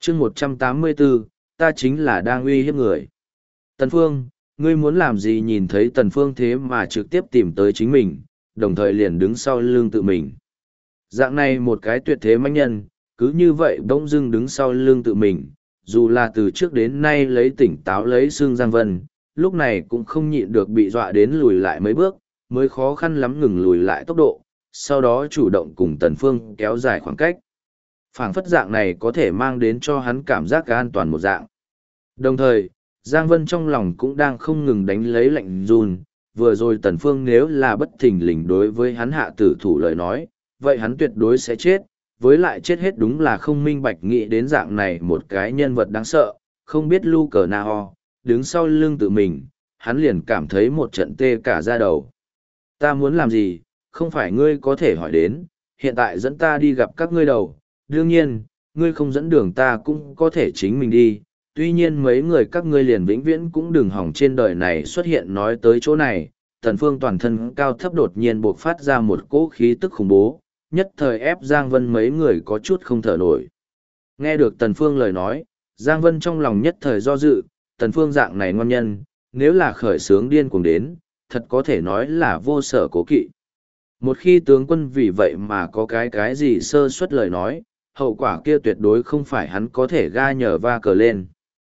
chương 184, ta chính là đang uy hiếp người. Tần Phương, ngươi muốn làm gì? Nhìn thấy Tần Phương thế mà trực tiếp tìm tới chính mình, đồng thời liền đứng sau lưng tự mình. Dạng này một cái tuyệt thế mãnh nhân, cứ như vậy bỗng dưng đứng sau lưng tự mình, dù là từ trước đến nay lấy tỉnh táo lấy xương Giang Vân, lúc này cũng không nhịn được bị dọa đến lùi lại mấy bước, mới khó khăn lắm ngừng lùi lại tốc độ, sau đó chủ động cùng Tần Phương kéo dài khoảng cách. Phảng phất dạng này có thể mang đến cho hắn cảm giác an toàn một dạng. Đồng thời, Giang Vân trong lòng cũng đang không ngừng đánh lấy lạnh run, vừa rồi Tần Phương nếu là bất thình lình đối với hắn hạ tử thủ lời nói, vậy hắn tuyệt đối sẽ chết, với lại chết hết đúng là không minh bạch nghĩ đến dạng này một cái nhân vật đáng sợ, không biết lu cờ na ho, đứng sau lưng tự mình, hắn liền cảm thấy một trận tê cả da đầu. Ta muốn làm gì, không phải ngươi có thể hỏi đến, hiện tại dẫn ta đi gặp các ngươi đầu, đương nhiên, ngươi không dẫn đường ta cũng có thể chính mình đi, tuy nhiên mấy người các ngươi liền vĩnh viễn cũng đừng hỏng trên đời này xuất hiện. Nói tới chỗ này, Tần Phương toàn thân cao thấp đột nhiên bộc phát ra một cỗ khí tức khủng bố, nhất thời ép Giang Vân mấy người có chút không thở nổi. Nghe được Tần Phương lời nói, Giang Vân trong lòng nhất thời do dự, Tần Phương dạng này ngon nhân, nếu là khởi sướng điên cuồng đến, thật có thể nói là vô sở cố kỵ. Một khi tướng quân vì vậy mà có cái gì sơ suất lời nói, hậu quả kia tuyệt đối không phải hắn có thể ga nhờ va cờ lên.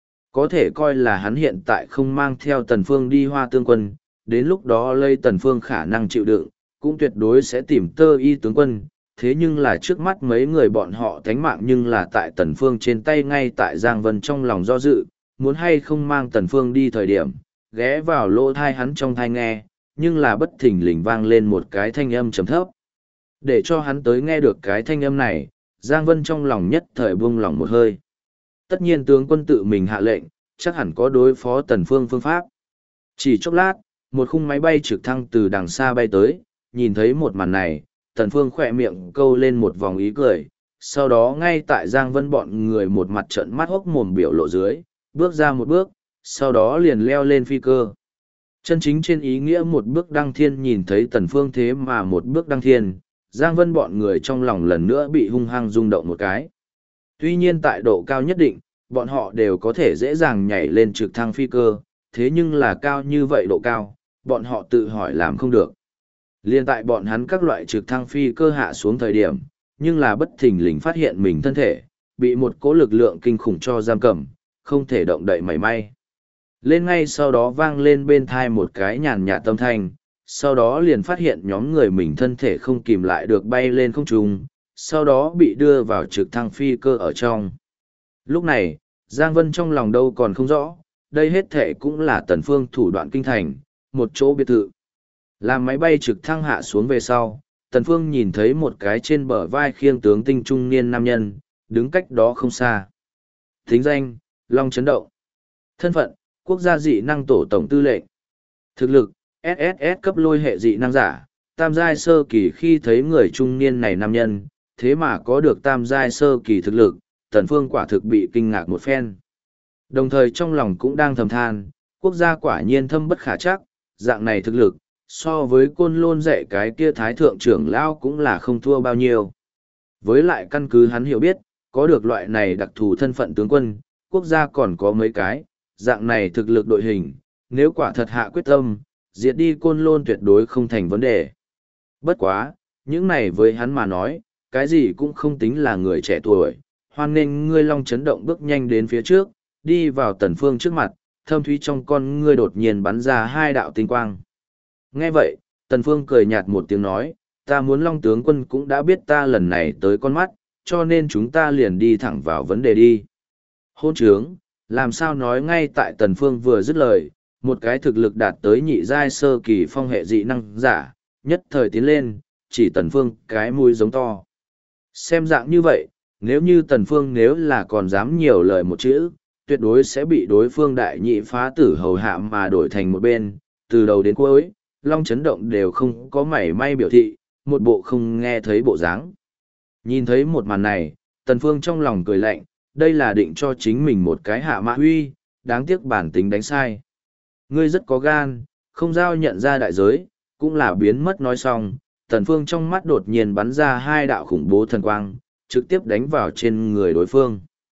Có thể coi là hắn hiện tại không mang theo Tần Phương đi Hoa Tương quân, đến lúc đó lây Tần Phương khả năng chịu đựng, cũng tuyệt đối sẽ tìm Tơ Y tướng quân, thế nhưng là trước mắt mấy người bọn họ thánh mạng nhưng là tại Tần Phương trên tay. Ngay tại Giang Vân trong lòng do dự, muốn hay không mang Tần Phương đi thời điểm, ghé vào lỗ thai hắn trong thai nghe, nhưng là bất thình lình vang lên một cái thanh âm trầm thấp. Để cho hắn tới nghe được cái thanh âm này, Giang Vân trong lòng nhất thời buông lỏng một hơi. Tất nhiên tướng quân tự mình hạ lệnh, chắc hẳn có đối phó Tần Phương phương pháp. Chỉ chốc lát, một khung máy bay trực thăng từ đằng xa bay tới, nhìn thấy một màn này, Tần Phương khỏe miệng câu lên một vòng ý cười, sau đó ngay tại Giang Vân bọn người một mặt trợn mắt hốc mồm biểu lộ dưới, bước ra một bước, sau đó liền leo lên phi cơ. Chân chính trên ý nghĩa một bước đăng thiên. Nhìn thấy Tần Phương thế mà một bước đăng thiên, Giang Vân bọn người trong lòng lần nữa bị hung hăng rung động một cái. Tuy nhiên tại độ cao nhất định, bọn họ đều có thể dễ dàng nhảy lên trực thăng phi cơ, thế nhưng là cao như vậy độ cao, bọn họ tự hỏi làm không được. Liên tại bọn hắn các loại trực thăng phi cơ hạ xuống thời điểm, nhưng là bất thình lình phát hiện mình thân thể, bị một cỗ lực lượng kinh khủng cho giam cầm, không thể động đậy mảy may. Lên ngay sau đó vang lên bên thai một cái nhàn nhạt tâm thanh, sau đó liền phát hiện nhóm người mình thân thể không kìm lại được bay lên không trung, sau đó bị đưa vào trực thăng phi cơ ở trong. Lúc này, Giang Vân trong lòng đâu còn không rõ, đây hết thể cũng là Tần Phương thủ đoạn kinh thành, một chỗ biệt thự. Làm máy bay trực thăng hạ xuống về sau, Tần Phương nhìn thấy một cái trên bờ vai khiêng tướng tinh trung niên nam nhân, đứng cách đó không xa. Thính danh, Long Chấn Động. Thân phận, quốc gia dị năng tổ tổng tư lệnh. Thực lực, SSS cấp lôi hệ dị năng giả, tam giai sơ kỳ. Khi thấy người trung niên này nam nhân, thế mà có được tam giai sơ kỳ thực lực, Tần Phương quả thực bị kinh ngạc một phen. Đồng thời trong lòng cũng đang thầm than, quốc gia quả nhiên thâm bất khả trắc, dạng này thực lực, so với Côn Lôn dạy cái kia thái thượng trưởng lão cũng là không thua bao nhiêu. Với lại căn cứ hắn hiểu biết, có được loại này đặc thù thân phận tướng quân, quốc gia còn có mấy cái, dạng này thực lực đội hình, nếu quả thật hạ quyết tâm, diệt đi Côn Lôn tuyệt đối không thành vấn đề. Bất quá, những này với hắn mà nói, cái gì cũng không tính là người trẻ tuổi, hoan nên ngươi Long Chấn Động bước nhanh đến phía trước, đi vào Tần Phương trước mặt, thâm thúy trong con ngươi đột nhiên bắn ra hai đạo tinh quang. Nghe vậy, Tần Phương cười nhạt một tiếng nói, ta muốn Long tướng quân cũng đã biết ta lần này tới con mắt, cho nên chúng ta liền đi thẳng vào vấn đề đi. Hôn trướng, làm sao nói. Ngay tại Tần Phương vừa dứt lời, một cái thực lực đạt tới nhị giai sơ kỳ phong hệ dị năng giả, nhất thời tiến lên, chỉ Tần Phương cái mũi giống to. Xem dạng như vậy, nếu như Tần Phương nếu là còn dám nhiều lời một chữ, tuyệt đối sẽ bị đối phương đại nhị phá tử hầu hạ mà đổi thành một bên, từ đầu đến cuối, Long Chấn Động đều không có mảy may biểu thị, một bộ không nghe thấy bộ dáng. Nhìn thấy một màn này, Tần Phương trong lòng cười lạnh, đây là định cho chính mình một cái hạ mã huy, đáng tiếc bản tính đánh sai. Ngươi rất có gan, không giao nhận ra đại giới, cũng là biến mất. Nói xong, Tần Phương trong mắt đột nhiên bắn ra hai đạo khủng bố thần quang, trực tiếp đánh vào trên người đối phương.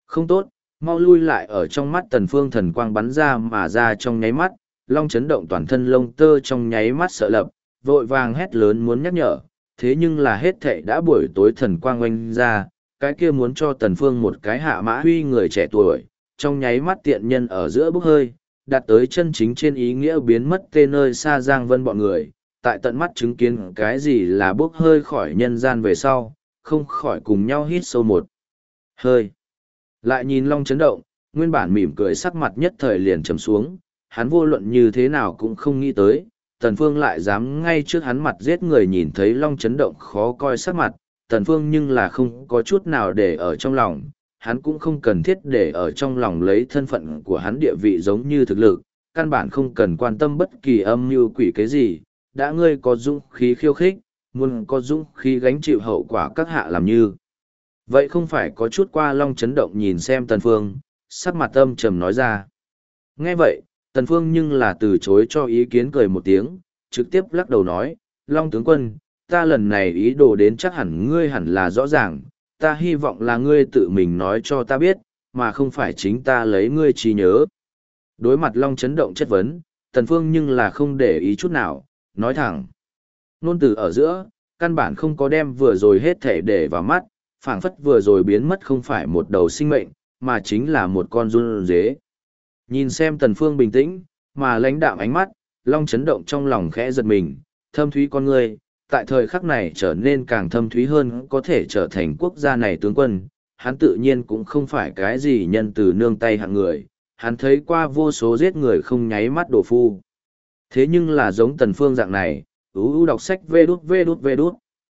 Không tốt, mau lui lại. Ở trong mắt Tần Phương thần quang bắn ra mà ra trong nháy mắt, Long chấn động toàn thân lông tơ trong nháy mắt sợ lập, vội vàng hét lớn muốn nhắc nhở, thế nhưng là hết thệ đã buổi tối thần quang oanh ra, cái kia muốn cho Tần Phương một cái hạ mã huy người trẻ tuổi, trong nháy mắt tiện nhân ở giữa bốc hơi, đạt tới chân chính trên ý nghĩa biến mất tê nơi xa Giang Vân bọn người, tại tận mắt chứng kiến cái gì là bốc hơi khỏi nhân gian về sau, không khỏi cùng nhau hít sâu một hơi. Lại nhìn Long chấn động, nguyên bản mỉm cười sắc mặt nhất thời liền trầm xuống, hắn vô luận như thế nào cũng không nghĩ tới, Tần Phương lại dám ngay trước hắn mặt giết người. Nhìn thấy Long chấn động khó coi sắc mặt, Tần Phương nhưng là không có chút nào để ở trong lòng, hắn cũng không cần thiết để ở trong lòng lấy thân phận của hắn địa vị giống như thực lực, căn bản không cần quan tâm bất kỳ âm mưu quỷ cái gì, đã ngươi có dũng khí khiêu khích, muốn có dũng khí gánh chịu hậu quả các hạ làm như. Vậy không phải có chút qua. Long chấn động nhìn xem Tần Phương, sắc mặt âm trầm nói ra. Nghe vậy, Tần Phương nhưng là từ chối cho ý kiến, cười một tiếng, trực tiếp lắc đầu nói, Long tướng quân, ta lần này ý đồ đến chắc hẳn ngươi hẳn là rõ ràng, ta hy vọng là ngươi tự mình nói cho ta biết, mà không phải chính ta lấy ngươi trí nhớ. Đối mặt Long chấn động chất vấn, Tần Phương nhưng là không để ý chút nào, nói thẳng. Nôn từ ở giữa, căn bản không có đem vừa rồi hết thể để vào mắt, phảng phất vừa rồi biến mất không phải một đầu sinh mệnh, mà chính là một con run dế. Nhìn xem Tần Phương bình tĩnh, mà lãnh đạm ánh mắt, Long chấn động trong lòng khẽ giật mình, thâm thúy con người, tại thời khắc này trở nên càng thâm thúy hơn, có thể trở thành quốc gia này tướng quân, hắn tự nhiên cũng không phải cái gì nhân từ nương tay hạng người, hắn thấy qua vô số giết người không nháy mắt đồ phu. Thế nhưng là giống Tần Phương dạng này, đọc sách vê đút,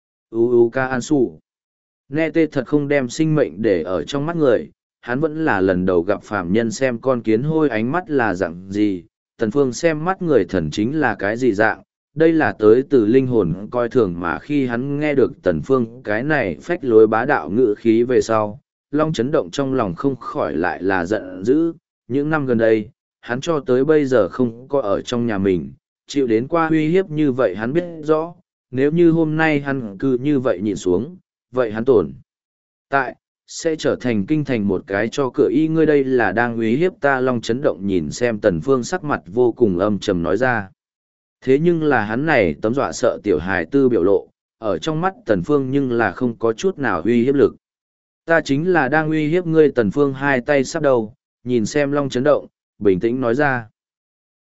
ca an su. Nghe tê thật không đem sinh mệnh để ở trong mắt người, hắn vẫn là lần đầu gặp phàm nhân xem con kiến hôi ánh mắt là dạng gì, Tần Phương xem mắt người thần chính là cái gì dạng, đây là tới từ linh hồn coi thường. Mà khi hắn nghe được Tần Phương cái này phách lối bá đạo ngữ khí về sau, Long chấn động trong lòng không khỏi lại là giận dữ. Những năm gần đây, hắn cho tới bây giờ không có ở trong nhà mình, chịu đến qua uy hiếp như vậy hắn biết rõ, nếu như hôm nay hắn cứ như vậy nhịn xuống, vậy hắn tổn tại sẽ trở thành kinh thành một cái cho cửa y. Ngươi đây là đang uy hiếp ta. Long chấn động nhìn xem Tần Phương sắc mặt vô cùng âm trầm nói ra. Thế nhưng là hắn này tấm dọa sợ tiểu hài tư biểu lộ, ở trong mắt Tần Phương nhưng là không có chút nào uy hiếp lực. Ta chính là đang uy hiếp ngươi. Tần Phương hai tay sắp đầu, nhìn xem Long chấn động, bình tĩnh nói ra.